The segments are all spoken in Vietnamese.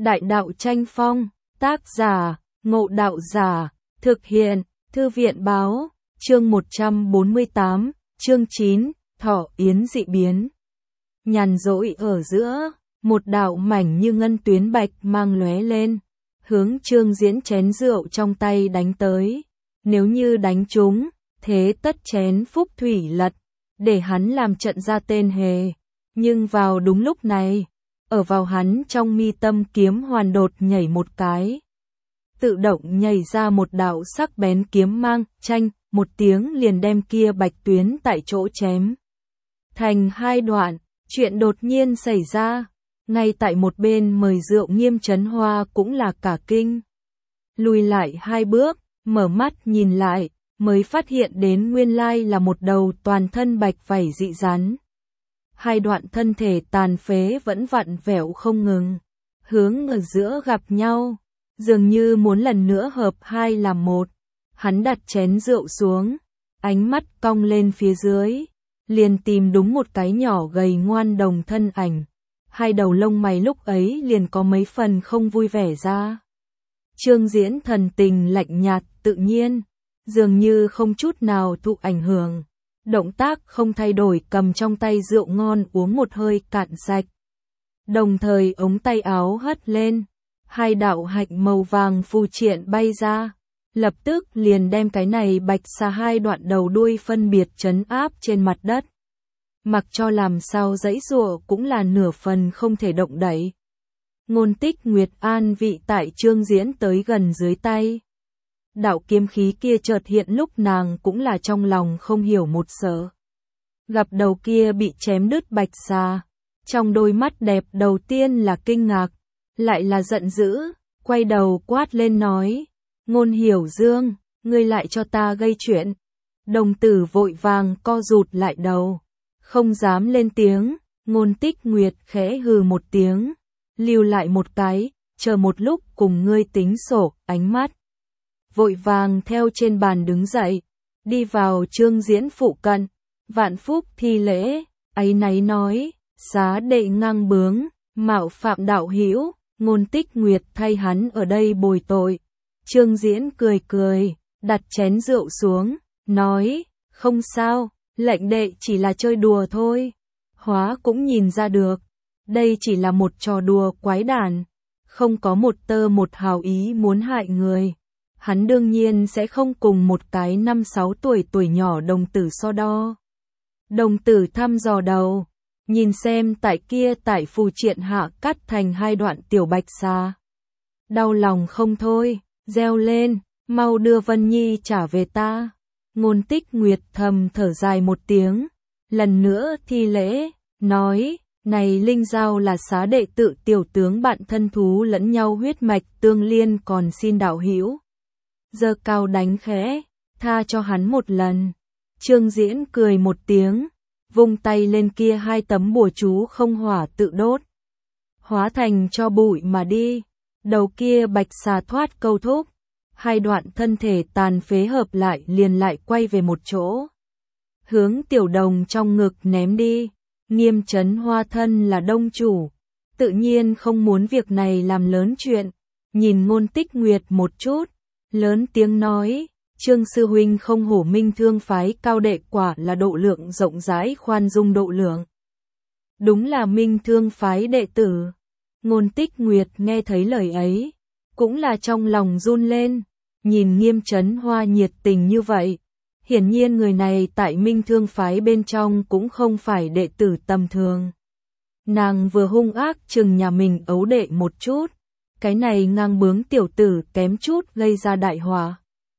Đại đạo tranh phong, tác giả, Ngộ Đạo Giả, thực hiện, Thư viện báo, chương 148, chương 9, Thọ Yến dị biến. Nhàn rỗi ở giữa, một đạo mảnh như ngân tuyến bạch mang lóe lên, hướng Trương Diễn chén rượu trong tay đánh tới. Nếu như đánh trúng, thế tất chén phúc thủy lật, để hắn làm trận ra tên hề. Nhưng vào đúng lúc này, ở vào hắn trong mi tâm kiếm hoàn đột nhảy một cái. Tự động nhảy ra một đạo sắc bén kiếm mang, chanh, một tiếng liền đem kia bạch tuyến tại chỗ chém thành hai đoạn. Chuyện đột nhiên xảy ra, ngay tại một bên mời rượu Nghiêm Chấn Hoa cũng là cả kinh. Lùi lại hai bước, mở mắt nhìn lại, mới phát hiện đến nguyên lai là một đầu toàn thân bạch vảy dị rắn. Hai đoạn thân thể tàn phế vẫn vặn vẹo không ngừng, hướng ở giữa gặp nhau, dường như muốn lần nữa hợp hai làm một. Hắn đặt chén rượu xuống, ánh mắt cong lên phía dưới, liền tìm đúng một cái nhỏ gầy ngoan đồng thân ảnh. Hai đầu lông mày lúc ấy liền có mấy phần không vui vẻ ra. Trương Diễn thần tình lạnh nhạt tự nhiên, dường như không chút nào thụ ảnh hưởng. Động tác không thay đổi, cầm trong tay rượu ngon uống một hơi cạn sạch. Đồng thời ống tay áo hất lên, hai đạo hạnh màu vàng phù triện bay ra, lập tức liền đem cái này bạch xà hai đoạn đầu đuôi phân biệt trấn áp trên mặt đất. Mặc cho làm sao giãy giụa cũng là nửa phần không thể động đậy. Ngôn Tích Nguyệt an vị tại Trương Diễn tới gần dưới tay. Đạo kiếm khí kia chợt hiện lúc nàng cũng là trong lòng không hiểu một sợ. Gặp đầu kia bị chém đứt bạch xà, trong đôi mắt đẹp đầu tiên là kinh ngạc, lại là giận dữ, quay đầu quát lên nói: Ngôn Hiểu Dương, ngươi lại cho ta gây chuyện. Đồng tử vội vàng co rụt lại đầu, không dám lên tiếng. Ngôn Tích Nguyệt khẽ hừ một tiếng, lưu lại một cái, chờ một lúc cùng ngươi tính sổ. Ánh mắt vội vàng theo trên bàn đứng dậy, đi vào Trương Diễn phụ cận, vạn phúc thi lễ, áy náy nói: Xá đệ ngang bướng, mạo phạm đạo hữu, Ngôn Tích Nguyệt thay hắn ở đây bồi tội. Trương Diễn cười cười, đặt chén rượu xuống, nói: Không sao, lệnh đệ chỉ là chơi đùa thôi. Hóa cũng nhìn ra được, đây chỉ là một trò đùa quái đản, không có một tơ một hào ý muốn hại người. Hắn đương nhiên sẽ không cùng một cái 5-6 tuổi nhỏ đồng tử so đo. Đồng tử thăm dò đầu, nhìn xem tại kia tại phù triện hạ cắt thành hai đoạn tiểu bạch xà. Đau lòng không thôi, reo lên: Mau đưa Vân Nhi trả về ta. Ngôn Tích Nguyệt thầm thở dài một tiếng, lần nữa thi lễ, nói: Này linh giao là xá đệ tự tiểu tướng bạn thân thú lẫn nhau huyết mạch tương liên, còn xin đạo hữu giơ cao đánh khẽ, tha cho hắn một lần. Trương Diễn cười một tiếng, vung tay lên, kia hai tấm bùa chú không hỏa tự đốt, hóa thành cho bụi mà đi. Đầu kia bạch xà thoát câu thúc, hai đoạn thân thể tàn phế hợp lại liền lại quay về một chỗ, hướng tiểu đồng trong ngực ném đi. Nghiêm Chấn Hoa thân là đông chủ, tự nhiên không muốn việc này làm lớn chuyện, nhìn Ngôn Tích Nguyệt một chút, lớn tiếng nói: Trương sư huynh không hổ Minh Thương phái cao đệ, quả là độ lượng rộng rãi khoan dung độ lượng. Đúng là Minh Thương phái đệ tử. Ngôn Tích Nguyệt nghe thấy lời ấy, cũng là trong lòng run lên, nhìn Nghiêm Chấn Hoa nhiệt tình như vậy, hiển nhiên người này tại Minh Thương phái bên trong cũng không phải đệ tử tầm thường. Nàng vừa hung ác chừng nhà mình ấu đệ một chút, cái này ngang bướng tiểu tử kém chút gây ra đại họa.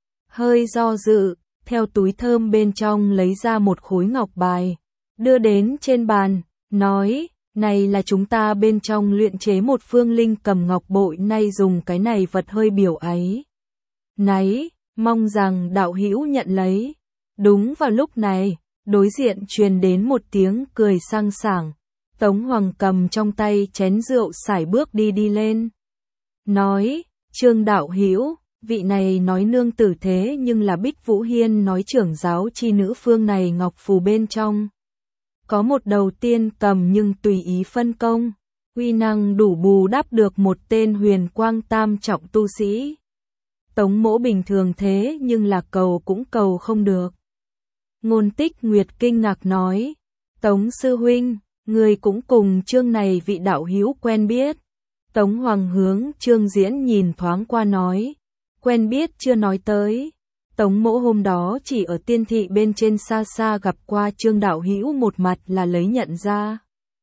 Hơi do dự, theo túi thơm bên trong lấy ra một khối ngọc bài, đưa đến trên bàn, nói: Này là chúng ta bên trong luyện chế một phương linh cầm ngọc bội, nay dùng cái này vật hơi biểu ấy náy, mong rằng đạo hữu nhận lấy. Đúng vào lúc này, đối diện truyền đến một tiếng cười sang sảng. Tống Hoàng cầm trong tay chén rượu sải bước đi lên, nói: Trương đạo hữu, vị này nói nương tử thế nhưng là Bích Vũ Hiên nói trưởng giáo chi nữ, phương này ngọc phù bên trong có một đầu tiên cầm, nhưng tùy ý phân công, uy năng đủ bù đắp được một tên huyền quang tam trọng tu sĩ. Tống Mỗ bình thường thế nhưng là cầu cũng cầu không được. Ngôn Tích Nguyệt kinh ngạc nói, Tống sư huynh, người cũng cùng Trương này vị đạo hữu quen biết. Tống Hoàng hướng Trương Diễn nhìn thoáng qua nói, quen biết chưa nói tới. Tống Mỗ hôm đó chỉ ở tiên thị bên trên xa xa gặp qua Trương đạo hữu một mặt là lấy nhận ra.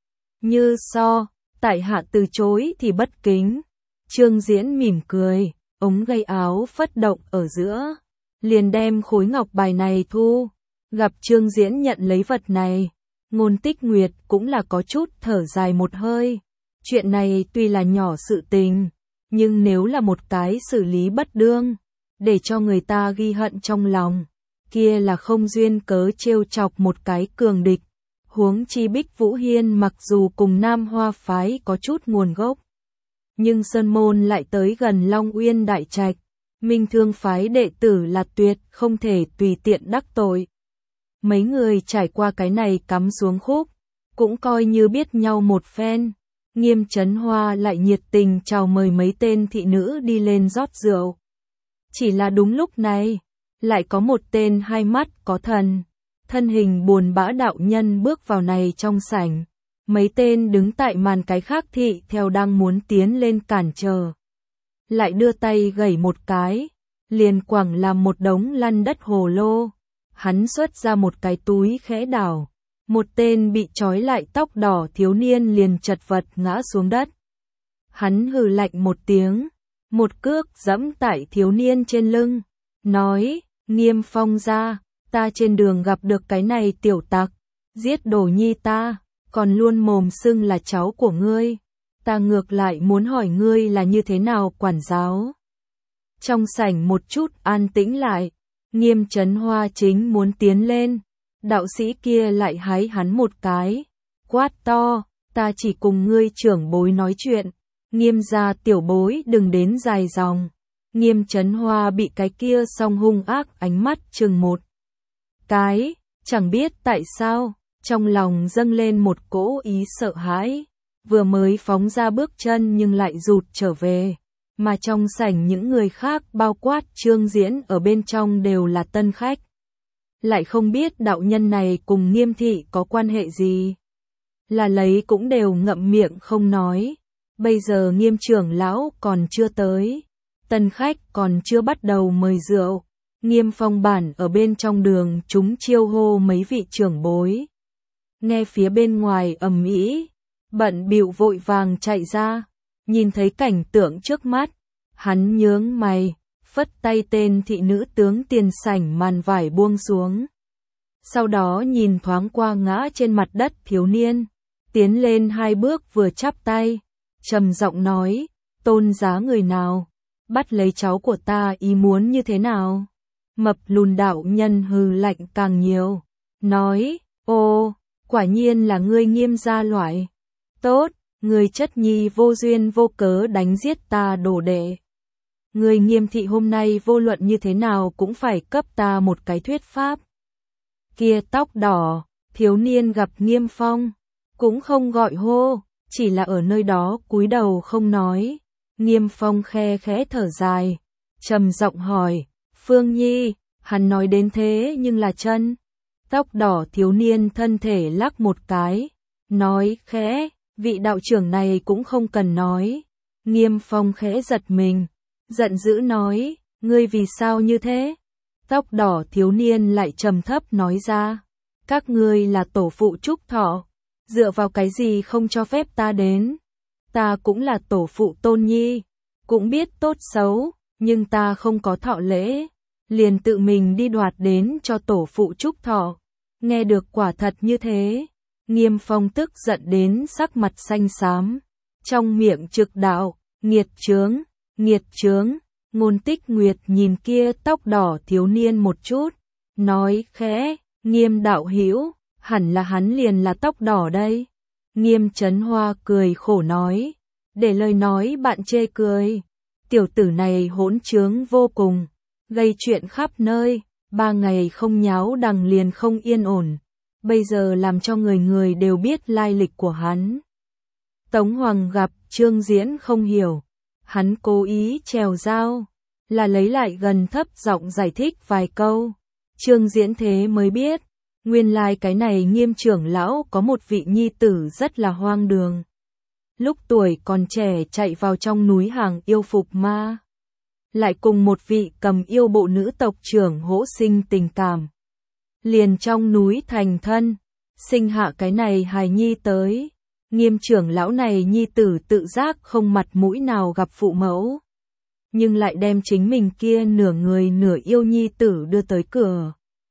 Như so, tại hạ từ chối thì bất kính. Trương Diễn mỉm cười, ống gây áo phất động ở giữa, liền đem khối ngọc bài này thu. Gặp Trương Diễn nhận lấy vật này, Ngôn Tích Nguyệt cũng là có chút thở dài một hơi. Chuyện này tuy là nhỏ sự tình, nhưng nếu là một cái xử lý bất đương, để cho người ta ghi hận trong lòng, kia là không duyên cớ trêu chọc một cái cường địch. Huống chi Bích Vũ Hiên mặc dù cùng Nam Hoa phái có chút nguồn gốc, nhưng sơn môn lại tới gần Long Uyên Đại Trạch, Minh Thương phái đệ tử là tuyệt không thể tùy tiện đắc tội. Mấy người trải qua cái này cắm xuống khúc, cũng coi như biết nhau một phen. Nghiêm Chấn Hoa lại nhiệt tình chào mời mấy tên thị nữ đi lên rót rượu. Chỉ là đúng lúc này, lại có một tên hai mắt có thần, thân hình buồn bã đạo nhân bước vào này trong sảnh. Mấy tên đứng tại màn cái khác thị theo đang muốn tiến lên cản trở. Lại đưa tay gẩy một cái, liền quẳng làm một đống lăn đất hồ lô. Hắn xuất ra một cái túi khẽ đảo. Một tên bị trói lại tóc đỏ thiếu niên liền chật vật ngã xuống đất. Hắn hừ lạnh một tiếng, một cước giẫm tại thiếu niên trên lưng, nói, Nghiêm Phong gia, ta trên đường gặp được cái này tiểu tặc, giết đồ nhi ta, còn luôn mồm xưng là cháu của ngươi. Ta ngược lại muốn hỏi ngươi là như thế nào quản giáo. Trong sảnh một chút an tĩnh lại, Nghiêm Chấn Hoa chính muốn tiến lên. Đạo sĩ kia lại hái hắn một cái, quát to, ta chỉ cùng ngươi trưởng bối nói chuyện, Nghiêm gia tiểu bối đừng đến dài dòng. Nghiêm Chấn Hoa bị cái kia song hung ác ánh mắt chừng một cái, chẳng biết tại sao, trong lòng dâng lên một cỗ ý sợ hãi, vừa mới phóng ra bước chân nhưng lại rụt trở về, mà trong sảnh những người khác bao quát Trương Diễn ở bên trong đều là tân khách. Lại không biết đạo nhân này cùng Nghiêm thị có quan hệ gì. Là lấy cũng đều ngậm miệng không nói. Bây giờ Nghiêm trưởng lão còn chưa tới, tân khách còn chưa bắt đầu mời rượu. Nghiêm Phong bản ở bên trong đường chúng chiêu hô mấy vị trưởng bối. Nghe phía bên ngoài ầm ĩ, bận bịu vội vàng chạy ra, nhìn thấy cảnh tượng trước mắt, hắn nhướng mày, phất tay tên thị nữ tướng tiền sảnh màn vải buông xuống. Sau đó nhìn thoáng qua ngã trên mặt đất thiếu niên, tiến lên hai bước vừa chắp tay, trầm giọng nói, tôn giá người nào, bắt lấy cháu của ta ý muốn như thế nào? Mập lùn đạo nhân hừ lạnh càng nhiều, nói, ô, quả nhiên là ngươi Nghiêm gia loại. Tốt, ngươi chất nhi vô duyên vô cớ đánh giết ta đồ đệ. Ngươi Nghiêm thị hôm nay vô luận như thế nào cũng phải cấp ta một cái thuyết pháp. Kia tóc đỏ, thiếu niên gặp Nghiêm Phong, cũng không gọi hô, chỉ là ở nơi đó cúi đầu không nói. Nghiêm Phong khe khẽ thở dài, trầm giọng hỏi, Phương Nhi, hắn nói đến thế nhưng là chân. Tóc đỏ thiếu niên thân thể lắc một cái, nói khẽ, vị đạo trưởng này cũng không cần nói. Nghiêm Phong khẽ giật mình, giận dữ nói, ngươi vì sao như thế? Tóc đỏ thiếu niên lại trầm thấp nói ra, các ngươi là tổ phụ Trúc Thọ, dựa vào cái gì không cho phép ta đến? Ta cũng là tổ phụ Tôn Nhi, cũng biết tốt xấu, nhưng ta không có thọ lễ, liền tự mình đi đoạt đến cho tổ phụ Trúc Thọ. Nghe được quả thật như thế, Nghiêm Phong tức giận đến sắc mặt xanh xám, trong miệng trực đạo, nghiệt chướng, nghiệt chướng. Ngôn Tích Nguyệt nhìn kia tóc đỏ thiếu niên một chút, nói khẽ, Nghiêm đạo hữu, hẳn là hắn liền là tóc đỏ đây. Nghiêm Chấn Hoa cười khổ nói, để lời nói bạn chê cười, tiểu tử này hỗn trướng vô cùng, gây chuyện khắp nơi, 3 ngày không nháo đằng liền không yên ổn, bây giờ làm cho người người đều biết lai lịch của hắn. Tống Hoàng gặp Trương Diễn không hiểu, hắn cố ý trèo dao, là lấy lại gần thấp giọng giải thích vài câu. Trương Diễn thế mới biết, nguyên lai cái này Nghiêm trưởng lão có một vị nhi tử rất là hoang đường. Lúc tuổi còn trẻ chạy vào trong núi hàng yêu phục ma, lại cùng một vị cầm yêu bộ nữ tộc trưởng hỗ sinh tình cảm. Liền trong núi thành thân, sinh hạ cái này hài nhi tới. Nghiêm trưởng lão này nhi tử tự giác không mặt mũi nào gặp phụ mẫu, nhưng lại đem chính mình kia nửa người nửa yêu nhi tử đưa tới cửa.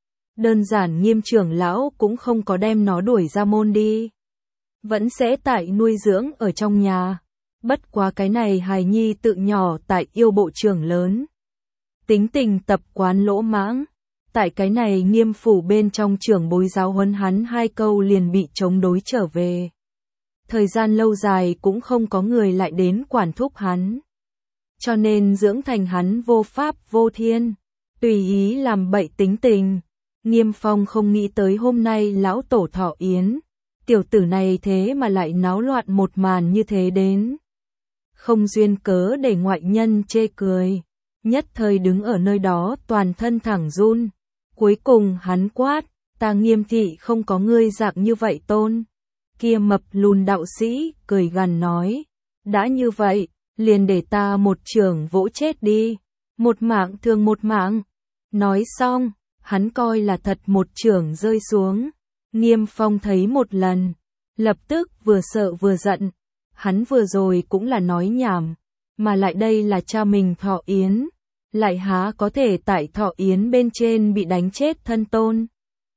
Đơn giản Nghiêm trưởng lão cũng không có đem nó đuổi ra môn đi, vẫn sẽ tại nuôi dưỡng ở trong nhà. Bất quá cái này hài nhi tự nhỏ tại yêu bộ trưởng lớn, tính tình tập quán lỗ mãng, tại cái này Nghiêm phủ bên trong trưởng bối giáo huấn hắn 2 câu liền bị chống đối trở về. Thời gian lâu dài cũng không có người lại đến quản thúc hắn, cho nên dưỡng thành hắn vô pháp vô thiên, tùy ý làm bậy tính tình. Nghiêm Phong không nghĩ tới hôm nay lão tổ thọ yến, tiểu tử này thế mà lại náo loạn một màn như thế đến. Không duyên cớ để ngoại nhân chê cười, nhất thời đứng ở nơi đó toàn thân thẳng run. Cuối cùng hắn quát, ta Nghiêm thị không có ngươi dạng như vậy tôn. Kia mập lùn đạo sĩ cười gằn nói, đã như vậy, liền để ta một chưởng vỗ chết đi, một mạng thương một mạng. Nói xong, hắn coi là thật một chưởng rơi xuống. Nghiêm Phong thấy một lần, lập tức vừa sợ vừa giận. Hắn vừa rồi cũng là nói nhảm, mà lại đây là cha mình thọ yến, lại há có thể tại thọ yến bên trên bị đánh chết thân tôn.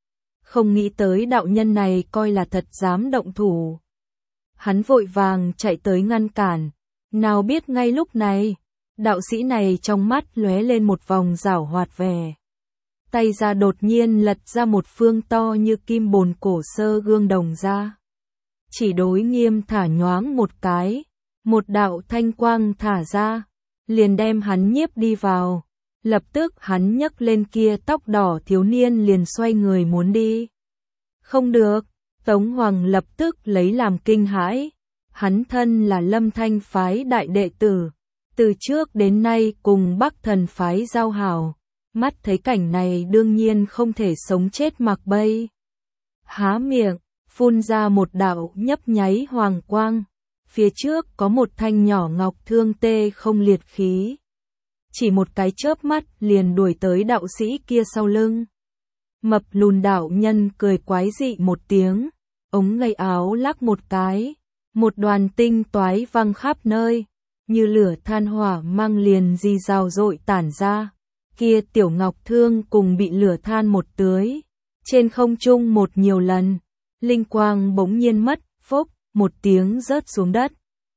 Không nghĩ tới đạo nhân này coi là thật dám động thủ. Hắn vội vàng chạy tới ngăn cản, nào biết ngay lúc này, đạo sĩ này trong mắt lóe lên một vòng giảo hoạt vẻ. Tay ra đột nhiên lật ra một phương to như kim bồn cổ sơ gương đồng ra. Chỉ đối Nghiêm thả nhoáng một cái, một đạo thanh quang thả ra, liền đem hắn nhiếp đi vào. Lập tức hắn nhấc lên kia tóc đỏ thiếu niên liền xoay người muốn đi. Không được, Tống Hoàng lập tức lấy làm kinh hãi. Hắn thân là Lâm Thanh phái đại đệ tử, từ trước đến nay cùng Bắc Thần phái giao hảo, mắt thấy cảnh này đương nhiên không thể sống chết mặc bay. Há miệng, phun ra một đạo nhấp nháy hoàng quang, phía trước có một thanh nhỏ ngọc thương tê không liệt khí. Chỉ một cái chớp mắt liền đuổi tới đạo sĩ kia sau lưng. Mập lùn đạo nhân cười quái dị một tiếng, ống tay áo lắc một cái, một đoàn tinh toái văng khắp nơi, như lửa than hỏa mang liền di rào rội tản ra. Kia tiểu ngọc thương cùng bị lửa than một tưới, trên không trung một nhiều lần, linh quang bỗng nhiên mất, phốc, một tiếng rớt xuống đất.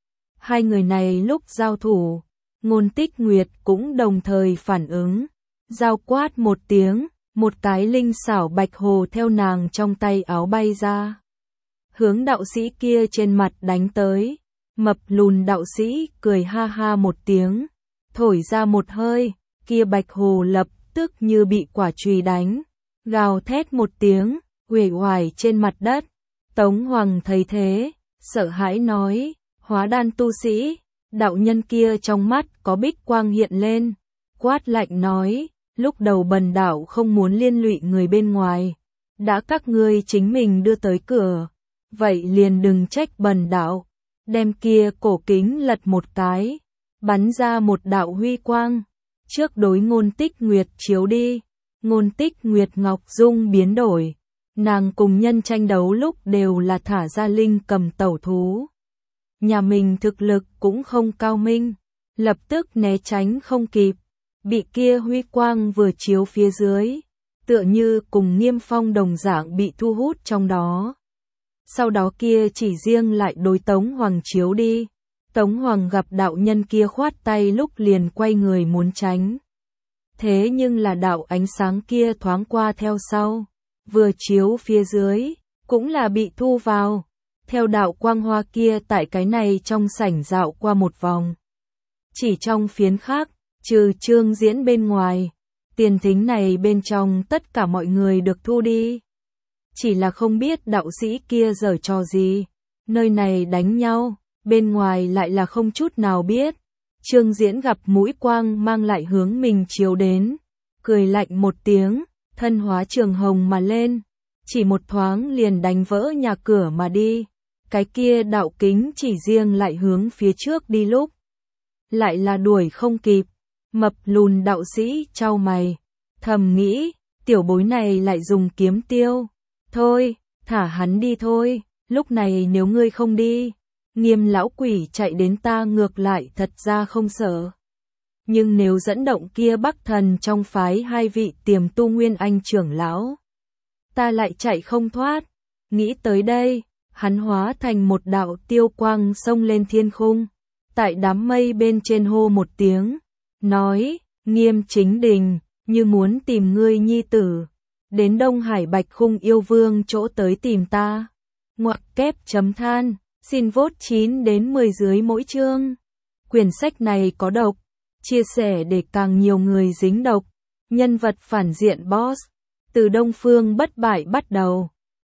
Hai người này lúc giao thủ, Ngôn Tích Nguyệt cũng đồng thời phản ứng, giao quát một tiếng, một cái linh xảo bạch hồ theo nàng trong tay áo bay ra, hướng đạo sĩ kia trên mặt đánh tới. Mập lùn đạo sĩ cười ha ha một tiếng, thổi ra một hơi, kia bạch hồ lập tức như bị quả chùy đánh, gào thét một tiếng, uể oải trên mặt đất. Tống Hoàng thấy thế, sợ hãi nói, hóa đan tu sĩ. Đạo nhân kia trong mắt có bích quang hiện lên, quát lạnh nói, lúc đầu bần đạo không muốn liên lụy người bên ngoài, đã các ngươi chính mình đưa tới cửa, vậy liền đừng trách bần đạo. Đem kia cổ kính lật một cái, bắn ra một đạo huy quang, trước đối Ngôn Tích Nguyệt chiếu đi. Ngôn Tích Nguyệt ngọc dung biến đổi, nàng cùng nhân tranh đấu lúc đều là thả ra linh cầm tẩu thú. Nhà mình thực lực cũng không cao minh, lập tức né tránh không kịp, bị kia huy quang vừa chiếu phía dưới, tựa như cùng Nghiêm Phong đồng dạng bị thu hút trong đó. Sau đó kia chỉ riêng lại đối Tống Hoàng chiếu đi. Tống Hoàng gặp đạo nhân kia khoát tay lúc liền quay người muốn tránh. Thế nhưng là đạo ánh sáng kia thoáng qua theo sau, vừa chiếu phía dưới, cũng là bị thu vào. Theo đạo quang hoa kia tại cái này trong sảnh dạo qua một vòng. Chỉ trong phiến khác, trừ Trương Diễn bên ngoài, tiền thính này bên trong tất cả mọi người được thu đi. Chỉ là không biết đạo sĩ kia giở trò gì, nơi này đánh nhau, bên ngoài lại là không chút nào biết. Trương Diễn gặp mũi quang mang lại hướng mình chiếu đến, cười lạnh một tiếng, thân hóa trường hồng mà lên, chỉ một thoáng liền đánh vỡ nhà cửa mà đi. Cái kia đạo kính chỉ riêng lại hướng phía trước đi lúc lại là đuổi không kịp. Mập lùn đạo sĩ chau mày, thầm nghĩ, tiểu bối này lại dùng kiếm tiêu. Thôi, thả hắn đi thôi, lúc này nếu ngươi không đi, Nghiêm lão quỷ chạy đến ta ngược lại thật ra không sợ. Nhưng nếu dẫn động kia Bắc thần trong phái hai vị tiềm tu nguyên anh trưởng lão, ta lại chạy không thoát. Nghĩ tới đây, hắn hóa thành một đạo tiêu quang xông lên thiên khung, tại đám mây bên trên hô một tiếng, nói, Nghiêm Chính Đình, như muốn tìm ngươi nhi tử, đến Đông Hải Bạch Khung yêu vương chỗ tới tìm ta. Ngoặc kép chấm than, xin vote 9 đến 10 dưới mỗi chương. Quyển sách này có độc, chia sẻ để càng nhiều người dính độc. Nhân vật phản diện boss, từ Đông Phương bất bại bắt đầu.